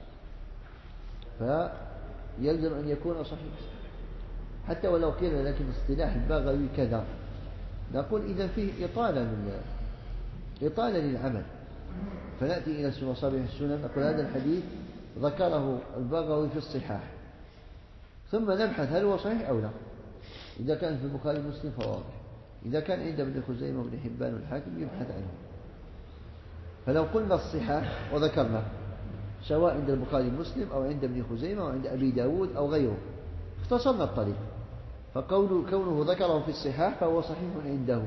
S2: فيلزم أن يكون صحيح حتى ولو قيل لكن اصطلاح البغوي كذا، نقول إذا فيه إطالة للعمل، فنأتي إلى مصابيح السنن نقول هذا الحديث ذكره البغوي في الصحاح، ثم نبحث هل هو صحيح أو لا. إذا كان في البخاري ومسلم فواضح، إذا كان عند ابن خزيمة وابن حبان والحاكم يبحث عنه. فلو قلنا الصحاح وذكرنا سواء عند البخاري ومسلم أو عند ابن خزيمة أو عند أبي داود أو غيره، اختصرنا الطريق، كونه ذكره في الصحاح فهو صحيح عنده،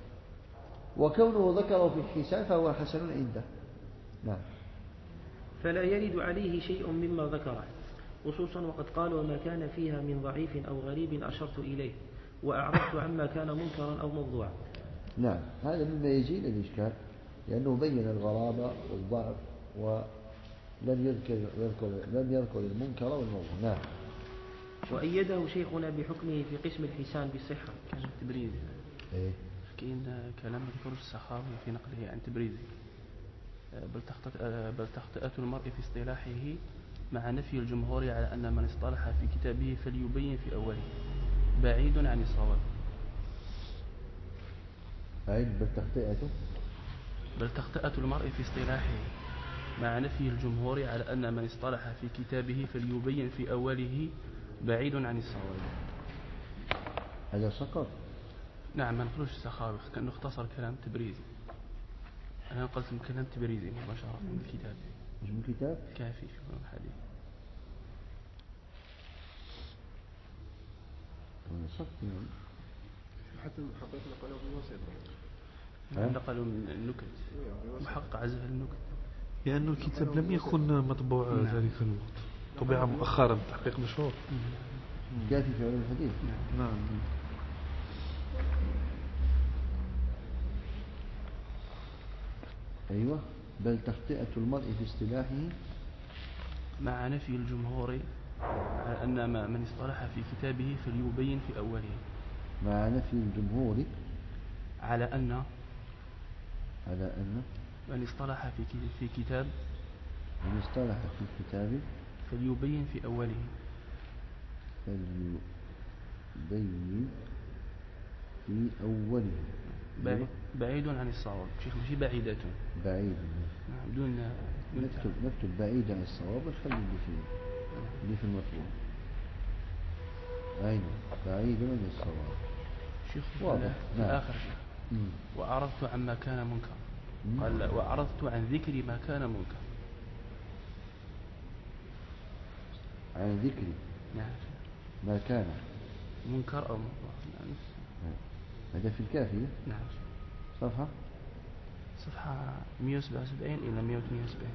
S2: وكونه ذكره في الحسان فهو حسن عنده. نعم.
S1: فلا يرد عليه شيء مما ذكره، خصوصا وقد قال وما كان فيها من ضعيف أو غريب أشرت إليه وأعرضت عما كان منكرا أو موضوعا.
S2: نعم، هذا مما يزيل الإشكال، لأنه بين الغرابة والضعف ولم يذكر المنكر والموضوع. نعم.
S1: وأيده شيخنا بحكمه في قسم الحسان بالصحة.
S5: كان تبريزي
S2: إيه؟
S5: كاين كلام ذكر السخاوي في نقله عن تبريزي، بل تخطئة المرء في اصطلاحه مع نفي الجمهور على أن من اصطلح في كتابه فليبين في أوله بعيد عن الصواب. بل تخطئة المرء في اصطلاحه مع نفي الجمهور على أن من اصطلح في كتابه فليبين في أوله بعيد عن الصواب.
S2: هذا سقط.
S5: نعم، ما نقولوش السخاوي، كأنه اختصر كلام تبريزي. أنا قلت من كلام تبريزي مباشرة من الكتاب.
S2: مش من كتاب
S5: كافي في كل الحديث.
S3: حتى المحقق نقلوا بالواسطة،
S5: نقلوا من النكت، محقق عزف النكت،
S7: لأن الكتاب لم يكن مطبوع ذلك الوقت، طبع مؤخرا، تحقيق مشهور.
S2: كافي في علم الحديث.
S7: نعم.
S2: أيوة. بل تخطئة المرء في اصطلاحه
S5: مع نفي الجمهور على أن من اصطلح في كتابه فليبين في أوله.
S2: مع نفي الجمهور
S5: على أن من اصطلح في كتاب
S2: من اصطلح في كتابه
S5: فليبين في أوله.
S2: فليبين في أوله.
S5: بعيد عن الصواب شيخ، ماشي بعيدة.
S2: بعيد.
S5: نعم، دون
S2: نكتب بعيد عن الصواب ونخلي اللي في المطلوب. أين بعيد عن الصواب
S5: شيخ
S2: واضح.
S5: في الآخر شيخ. وأعرضت عما كان منكر، قال وأعرضت عن ذكر ما كان منكر.
S2: عن ذكر
S5: نعم
S2: ما كان
S5: منكر أو موضوع. نعم.
S2: هذا في الكافية.
S5: نعم.
S2: صفحة
S5: 177 إلى 178.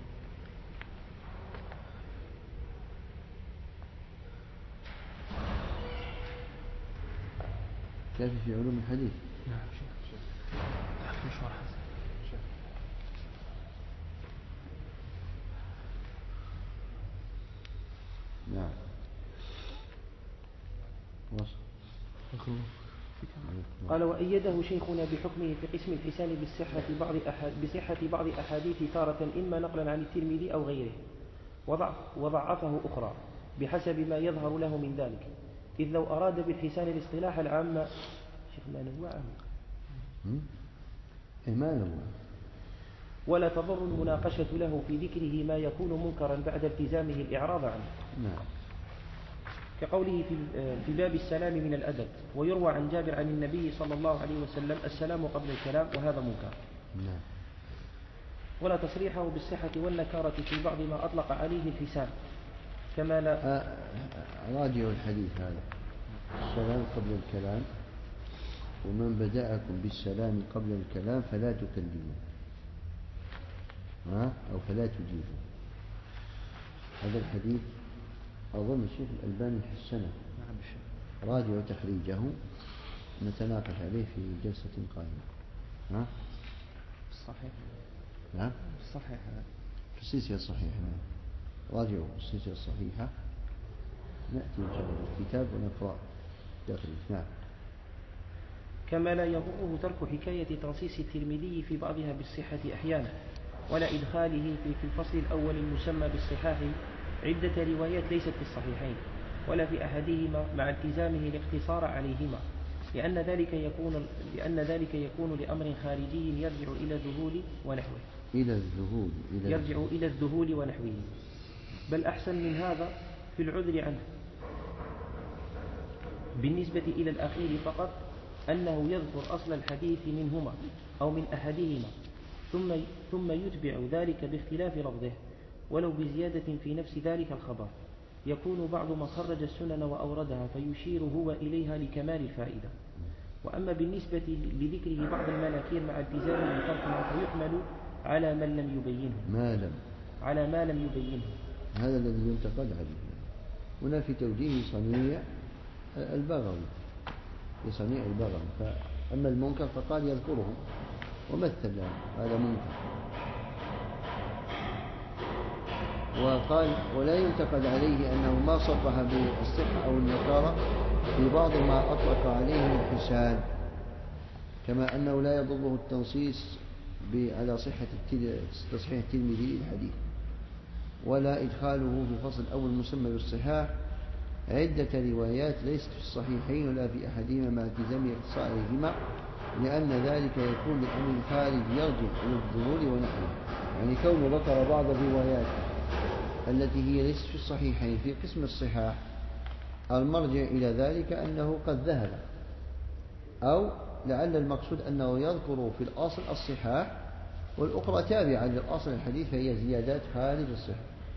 S2: كافي في علوم الحديث.
S5: نعم شيخ. تحت مشوار حسن.
S2: نعم.
S1: قال وأيده شيخنا بحكمه في قسم الحسان بصحة بعض أحاديث تارة إما نقلا عن الترمذي أو غيره، وضعفه أخرى بحسب ما يظهر له من ذلك، إذ لو أراد بالحسان الاصطلاح العام شيخ ما نوعه ولا تضر المناقشة له في ذكره ما يكون منكرا بعد التزامه الإعراض عنه. كقوله في باب السلام من الأدب، ويروى عن جابر عن النبي صلى الله عليه وسلم السلام قبل الكلام، وهذا منكر. ولا تصريحه بالصحة والنكارة في بعض ما أطلق عليه الحسان، كما لا
S2: راجعوا الحديث هذا، السلام قبل الكلام، ومن بدأكم بالسلام قبل الكلام فلا تكلموا أو فلا تجيبوا. هذا الحديث أظن الشيخ الألباني حسنه، راجعوا تخريجه نتناقش عليه في جلسة قادمة.
S1: صحيح.
S2: نعم
S1: صحيح
S2: في السلسلة الصحيحة. راجعوا السلسلة الصحيحة، نأتي إن شاء الله الكتاب ونقرأ تخريج. نعم.
S1: كما لا يضره ترك حكاية تنصيص الترمذي في بعضها بالصحة أحيانا، ولا إدخاله في الفصل الأول المسمى بالصحاح عدة روايات ليست في الصحيحين ولا في أحدهما مع التزامه الاقتصار عليهما، لأن ذلك يكون لأمر خارجي يرجع إلى الذهول ونحوه. يرجع إلى الذهول ونحوه. بل أحسن من هذا في العذر عنه بالنسبة إلى الأخير فقط أنه يذكر أصل الحديث منهما أو من أحدهما ثم يتبع ذلك باختلاف لفظه ولو بزيادة في نفس ذلك الخبر، يكون بعض من خرج السنن وأوردها فيشير هو إليها لكمال الفائدة. وأما بالنسبة لذكره بعض المناكير مع التزامه بتركها فيحمل على من لم يبينه على ما لم يبينه.
S2: هذا الذي ينتقد عليه هنا في توجيه صنيع البغوي، فأما المنكر فقال يذكره ومثل هذا منكر، وقال ولا ينتقد عليه أنه ما صرح بالصحة أو النكارة في بعض ما أطلق عليه الحسان، كما أنه لا يضره التنصيص على صحة تصحيح الترمذي الحديث، ولا إدخاله في فصل أول مسمى بالصحاح عدة روايات ليست في الصحيحين ولا في أحدهما مع التزام اختصارهما، لأن ذلك يكون لأمر خارج يرجع إلى الظهور ونحوه. يعني كونه ذكر بعض الروايات التي هي ليست في الصحيحين في قسم الصحاح، المرجع إلى ذلك أنه قد ذهب، أو لعل المقصود أنه يذكر في الأصل الصحاح والأخرى تابعة للأصل الحديث فهي زيادات خارج الصحة.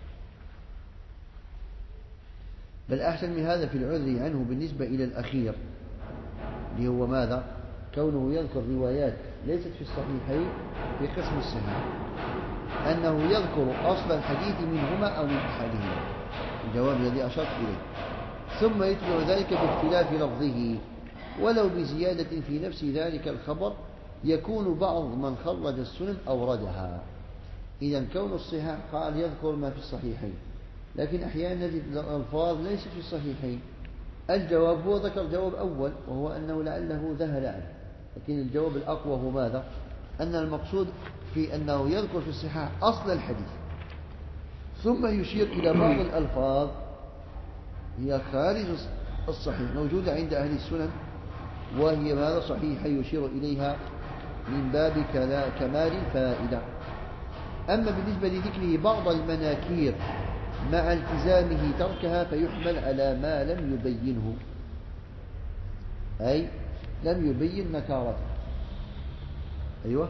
S2: بل أحسن من هذا في العذر عنه بالنسبة إلى الأخير اللي هو ماذا؟ كونه يذكر روايات ليست في الصحيحين في قسم الصحاح، أنه يذكر أصل الحديث منهما أو من أحدهما، الجواب الذي أشرت إليه، ثم يتبع ذلك باختلاف لفظه ولو بزيادة في نفس ذلك الخبر، يكون بعض من خرج السنن أوردها. إذا كون الصحاح قال يذكر ما في الصحيحين، لكن أحيانا نجد الألفاظ ليست في الصحيحين. الجواب هو ذكر جواب أول وهو أنه لعله ذهل عنه، لكن الجواب الأقوى هو ماذا؟ أن المقصود في أنه يذكر في الصحاح أصل الحديث ثم يشير إلى بعض الألفاظ هي خارج الصحيح موجودة عند أهل السنن، وهي ماذا؟ صحيحة يشير إليها من باب كمال الفائدة. أما بالنسبة لذكره بعض المناكير مع التزامه تركها فيحمل على ما لم يبينه، أي لم يبين نكارته. أيوة.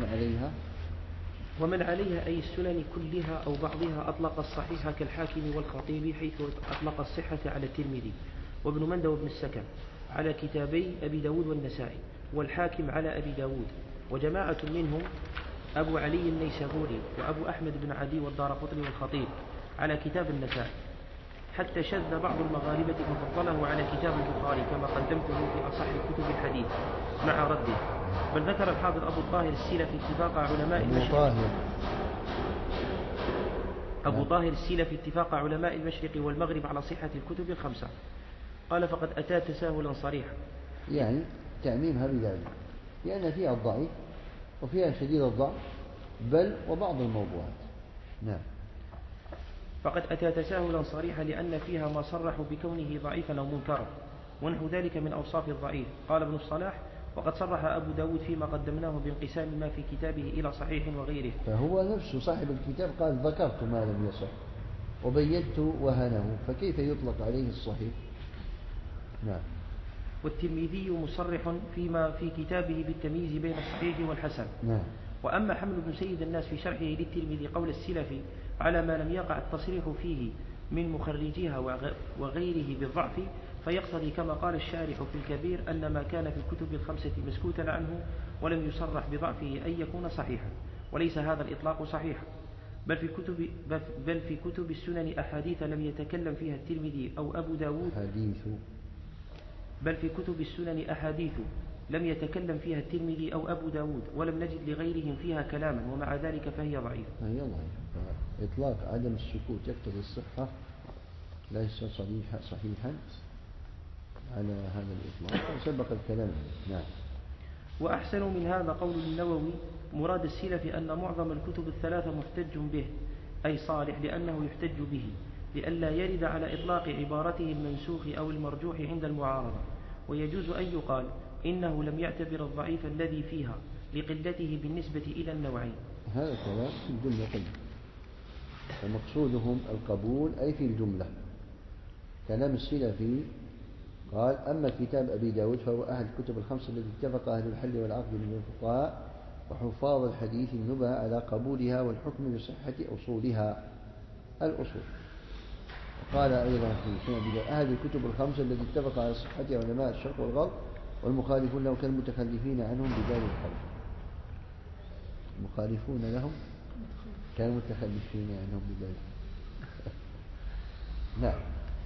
S1: ومن عليها أي السنن كلها أو بعضها أطلق الصحيح كالحاكم والخطيب، حيث أطلق الصحة على الترمذي وابن مندى وابن السكن على كتابي أبي داود والنسائي، والحاكم على أبي داود، وجماعة منهم أبو علي النيسابوري وأبو أحمد بن عدي والدارقطني والخطيب على كتاب النسائي، حتى شذ بعض المغاربة ففضله على كتاب البخاري كما قدمته في أصح كتب الحديث مع رده. بل ذكر الحافظ أبو طاهر السلفي اتفاق علماء المشرق والمغرب على صحة الكتب الخمسة. قال فقد أتى تساهلا صريحا،
S2: يعني تعميمها بذلك، لأن فيها الضعيف وفيها شديد الضعف بل وبعض الموضوعات. نعم.
S1: فقد أتى تساهلا صريحا لأن فيها ما صرحوا بكونه ضعيفا أو منكرا ونحو ذلك من أوصاف الضعيف. قال ابن الصلاح: وقد صرح أبو داود فيما قدمناه بانقسام ما في كتابه إلى صحيح وغيره.
S2: فهو نفسه صاحب الكتاب قال: ذكرت ما لم يصح وبينت وهنه، فكيف يطلق عليه الصحيح؟ نعم.
S1: والترمذي مصرح فيما في كتابه بالتمييز بين الصحيح والحسن.
S2: نعم.
S1: وأما حمل بن سيد الناس في شرحه للترمذي قول السلفي على ما لم يقع التصريح فيه من مخرجيها وغيره بالضعف، فيقتضي كما قال الشارح في الكبير أن ما كان في الكتب الخمسة مسكوتا عنه ولم يصرح بضعفه أن يكون صحيحا، وليس هذا الإطلاق صحيحا، بل في كتب السنن أحاديث لم يتكلم فيها الترمذي أو أبو داود لم يتكلم فيها الترمذي أو أبو داود ولم نجد لغيرهم فيها كلاما، ومع ذلك فهي ضعيفة.
S2: هي ضعيفة. إطلاق عدم السكوت يقتضي الصحة، ليس صحيحا على هذا الإطلاق، وسبق الكلام. نعم.
S1: وأحسن من هذا قول النووي: مراد السلف أن معظم الكتب الثلاثة محتج به، أي صالح لأنه يحتج به، لئلا يرد على إطلاق عبارته المنسوخ أو المرجوح عند المعارضة. ويجوز أن يقال إنه لم يعتبر الضعيف الذي فيها لقلته بالنسبة إلى النوعين.
S2: هذا كلام في الجملة قليل، ومقصودهم القبول أي في الجملة. كلام السلفي قال: أما كتاب أبي داود فهو أحد الكتب الخمسة التي اتفق أهل الحل والعقد من الفقهاء وحفاظ الحديث النبهة على قبولها والحكم بصحة أصولها الأصول. وقال أيضا في سنة أبي داود: أحد الكتب الخمسة التي اتفق على صحتها علماء الشرق والغرب والمخالفون له كالمتخلفين عنهم بدار الحرب. المخالفون لهم كالمتخلفين عنهم بدار الحرب. نعم،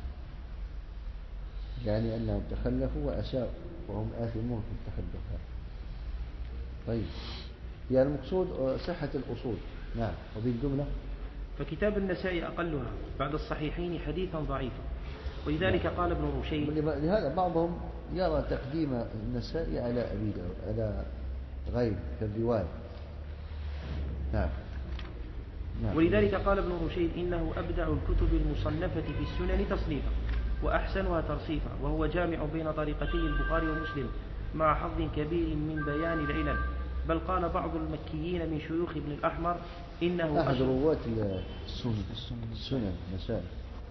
S2: يعني أنهم تخلفوا وأساءوا وهم آثمون في التخلف هذا. طيب، يعني المقصود صحة الأصول. نعم. وبالجملة
S1: فكتاب النسائي أقلها بعد الصحيحين حديثا ضعيفا، ولذلك قال ابن رشيد.
S2: لهذا بعضهم يرى تقديم النسائي على أبي داود على غير في الرواية. نعم.
S1: ولذلك قال ابن رشيد: إنه أبدع الكتب المصنفة في السنن تصنيفا وأحسنها ترصيفا، وهو جامع بين طريقتي البخاري ومسلم مع حظ كبير من بيان العلل. بل قال بعض المكيين من شيوخ ابن الأحمر إنه
S2: أحد رواة السنن نسائي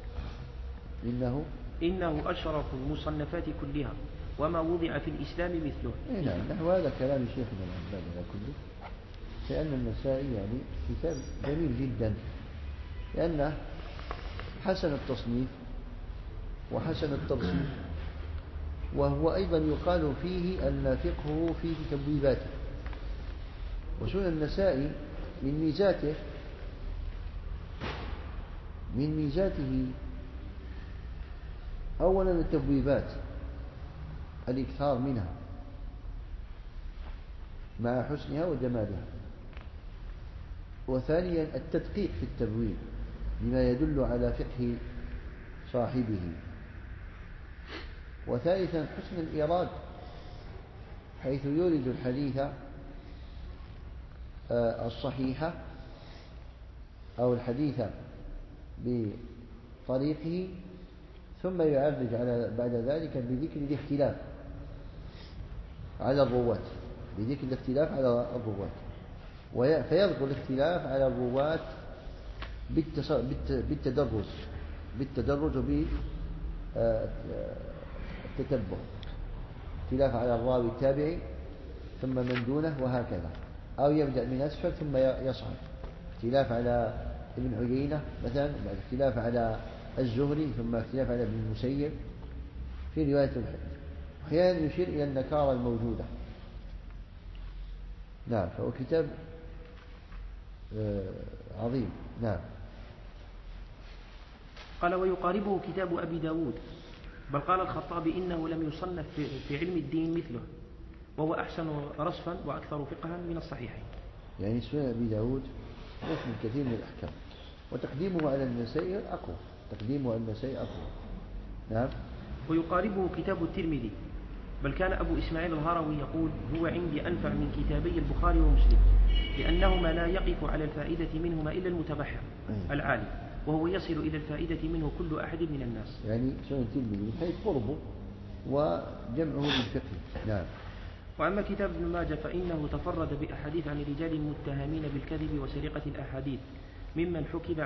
S2: إنه
S1: أشرف المصنفات كلها وما وضع في الإسلام مثله.
S2: نعم. نحو هذا كلام شيخنا الألباني على كله، لأن النسائي يعني كتاب جميل جدا، لأنه حسن التصنيف وحسن الترصيف، وهو أيضا يقال فيه أن فقهه فيه تبويباته. وسنن النسائي من ميزاته أولا التبويبات، الإكثار منها مع حسنها وجمالها. وثانيا التدقيق في التبويب بما يدل على فقه صاحبه. وثالثا حسن الإيراد، حيث يورد الحديث الصحيح أو الحديث بطريقه، ثم يعرج على بعد ذلك بذكر الاختلاف على الرواة، فيذكر الاختلاف على الرواة بالتدرج وبالتتبع، اختلاف على الراوي التابعي ثم من دونه وهكذا، أو يبدأ من أسفل ثم يصعد، اختلاف على ابن عيينة مثلا، بعد اختلاف على الزهري ثم اختلاف على ابن المسيب في رواية الحديث. أحيانا يشير إلى النكارة الموجودة. نعم. فهو كتاب عظيم. نعم.
S1: قال: ويقاربه كتاب أبي داود. بل قال الخطابي: إنه لم يصنف في علم الدين مثله، وهو أحسن رصفا وأكثر فقها من الصحيحين.
S2: يعني سنن أبي داود يشمل كثير من الأحكام، وتقديمه على النسائي أقوى. نعم.
S1: ويقاربه كتاب الترمذي، بل كان أبو إسماعيل الهروي يقول: هو عندي أنفع من كتابي البخاري ومسلم، لأنهما لا يقف على الفائدة منهما إلا المتبحر العالم، وهو يصل إلى الفائدة منه كل أحد من الناس.
S2: يعني سنن الترمذي من حيث قربه وجمعه للفقه. نعم.
S1: وأما كتاب ابن ماجه فإنه تفرد بأحاديث عن رجال المتهمين بالكذب وسرقة الأحاديث مما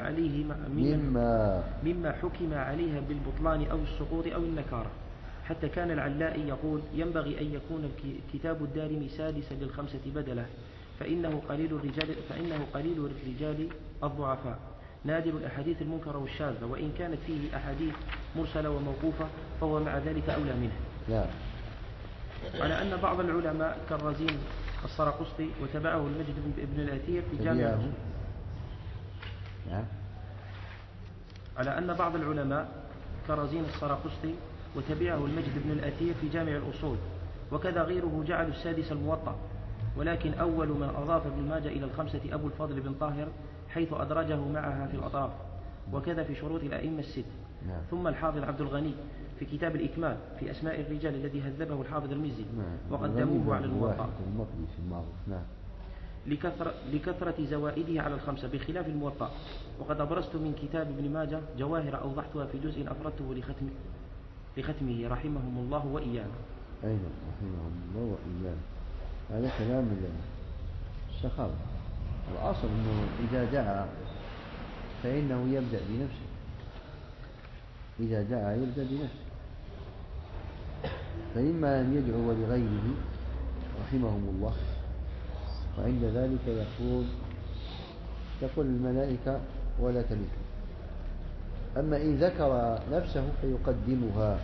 S1: حكم عليها بالبطلان أو السقوط أو النكارة، حتى كان العلائي يقول: ينبغي أن يكون كتاب الدارمي سادسا للخمسة بدله، فإنه قليل الرجال الضعفاء، نادر الأحاديث المنكرة والشاذة، وإن كانت فيه أحاديث مرسلة وموقوفة فهو مع ذلك أولى منه.
S2: نعم.
S1: على أن بعض العلماء كالرزين السرقسطي وتبعه المجد بن الأثير في جامع الأصول. على أن بعض العلماء كرزين السرقسطي وتبعه المجد بن الأثير في جامع الأصول، وكذا غيره جعلوا السادس الموطأ، ولكن أول من أضاف ابن ماجه إلى الخمسة أبو الفضل بن طاهر حيث أدرجه معها في الأطراف، وكذا في شروط الأئمة الست. ثم الحافظ عبد الغني في كتاب الإكمال في أسماء الرجال الذي هذبه الحافظ المزي وقدموه على الموطأ لكثرة زوائده على الخمسة بخلاف الموطأ. وقد أبرزت من كتاب ابن ماجه جواهر أوضحتها في جزء أفردته لختمه رحمهم الله وإيانا.
S2: أيضا رحمهم الله وإيانا. هذا كلام السخاوة. الأصل أنه إذا دعا فإنه يبدأ بنفسه، إذا دعا يبدأ بنفسه، فإما أن يدعو لغيره رحمهم الله، وعند ذلك تقول الملائكة ولا تلك. أما إن ذكر نفسه فيقدمها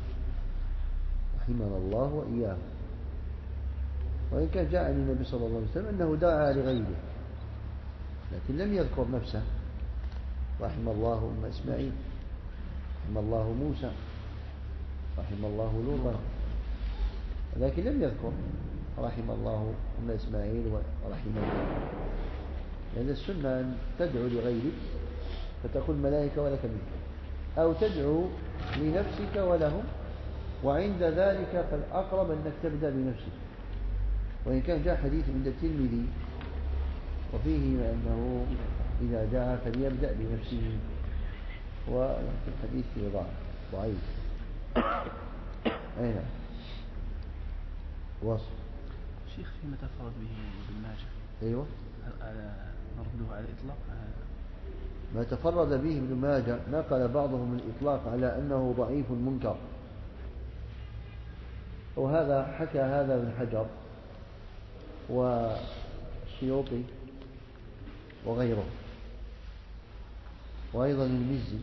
S2: رحمنا الله وإياه. وإن كان جاء عن النبي صلى الله عليه وسلم أنه دعا لغيره لكن لم يذكر نفسه، رحم الله أم إسماعيل، رحم الله موسى، رحم الله لوطا، لكن لم يذكر رحم الله أم إسماعيل ورحم الله. لأن السنة أن تدعو لغيرك فتقول ملائكة ولك منك، أو تدعو لنفسك ولهم، وعند ذلك فالأقرب أنك تبدأ بنفسك. وإن كان جاء حديث عند الترمذي وفيه أنه إذا دعا فليبدأ بنفسه، والحديث فيه ضعيف. أين وصف
S5: شيخ فيما تفرد به ابن ماجه؟
S2: أيوة،
S5: نرده على الإطلاق.
S2: ما تفرد به ابن ماجه نقل بعضهم الإطلاق على أنه ضعيف منكر، وهذا حكى هذا ابن حجر والسيوطي وغيره، وأيضا المزي.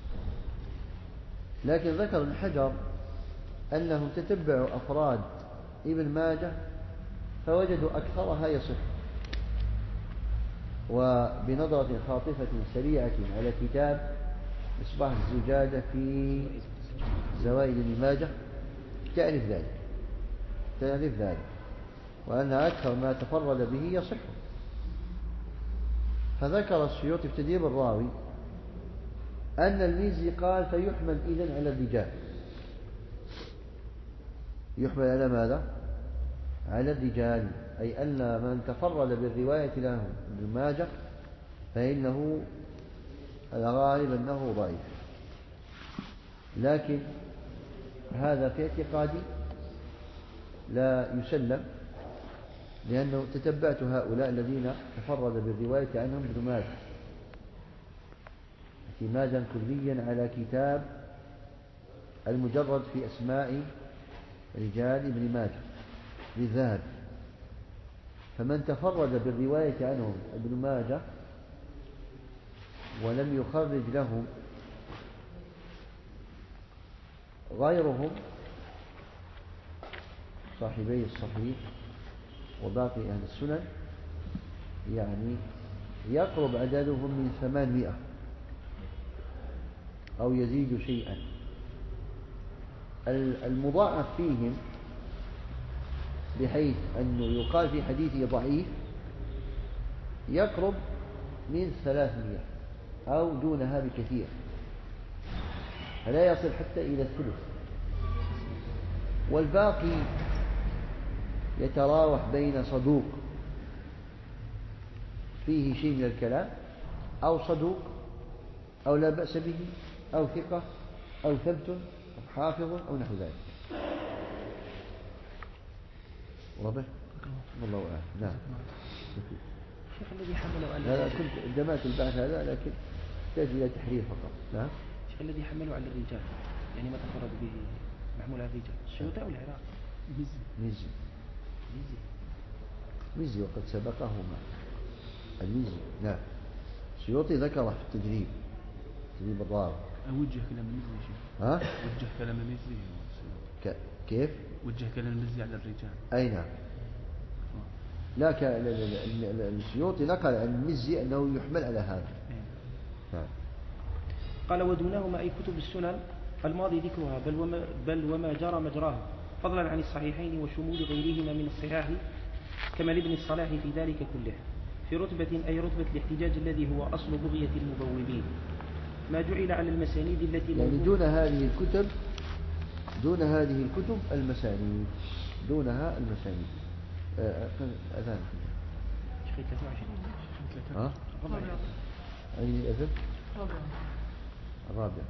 S2: لكن ذكر ابن حجر أنهم تتبعوا أفراد ابن ماجه فوجدوا أكثرها يصح. وبنظرة خاطفة سريعة على كتاب مصباح الزجاجة في زوائد ابن ماجه تعرف ذلك، وأن أكثر ما تفرد به يصح. فذكر السيوطي في تدريب الراوي أن الميزي قال فيحمل إذن على الرجال. يحمل على ماذا؟ على الرجال، أي أن من تفرد بالرواية له ابن ماجه فإنه الغالب أنه ضعيف. لكن هذا في اعتقادي لا يسلم، لأنه تتبعت هؤلاء الذين تفرد بالرواية عنهم ابن ماجه اعتمادا كليا على كتاب المجرد في أسماء رجال ابن ماجه للذهب. فمن تفرد بالرواية عنهم ابن ماجه ولم يخرج لهم غيرهم صاحبي الصحيح وباقي أهل السنن، يعني يقرب عددهم من 800 أو يزيد شيئا. المضاعف فيهم بحيث أنه يقال في حديثه ضعيف يقرب من 300 أو دونها بكثير، فلا يصل حتى إلى الثلث. والباقي يتراوح بين صدوق فيه شيء من الكلام أو صدوق أو لا بأس به أو ثقة أو ثبت أو حافظ أو نحو ذلك. واضح؟ والله أعلم. نعم.
S1: الشيخ الذي حمله على
S2: لا كنت جمعت البحث هذا لكن يحتاج إلى تحرير فقط. نعم.
S1: الشيخ الذي حمله على الرجال يعني ما تفرد به محمول على الرجال السيوطي أو العراق؟
S2: مزي وقد سبقهما المزي. نعم. السيوطي ذكره في التدريب الضار.
S5: وجه كلام المزي.
S2: ها؟
S5: وجه كلام المزي.
S2: كيف؟
S5: وجه كلام المزي على الرجال.
S2: أي نعم. لا السيوطي نقل عن المزي أنه يحمل على هذا. نعم.
S1: قال ودونهما أي كتب السنن الماضي ذكرها بل وما جرى مجراها فضلا عن الصحيحين وشمول غيرهما من الصحاح كما لابن الصلاح في ذلك كله في رتبة أي رتبة الاحتجاج الذي هو أصل بغية المبوبين ما جعل على المسانيد التي
S2: يعني دون هذه الكتب المسانيد دونها المسانيد. أذان
S1: شيخ 23
S2: ها؟ أي أذن؟ الرابع.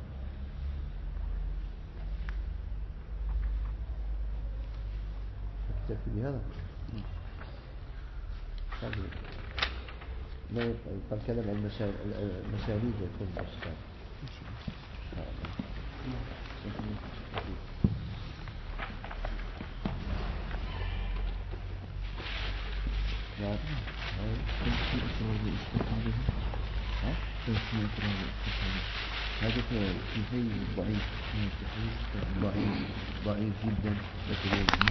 S2: تكتفي بهذا؟ لا يبقى الكلام عن المسانيد يكون بأسفل. هذا في ضعيف ضعيف جدا.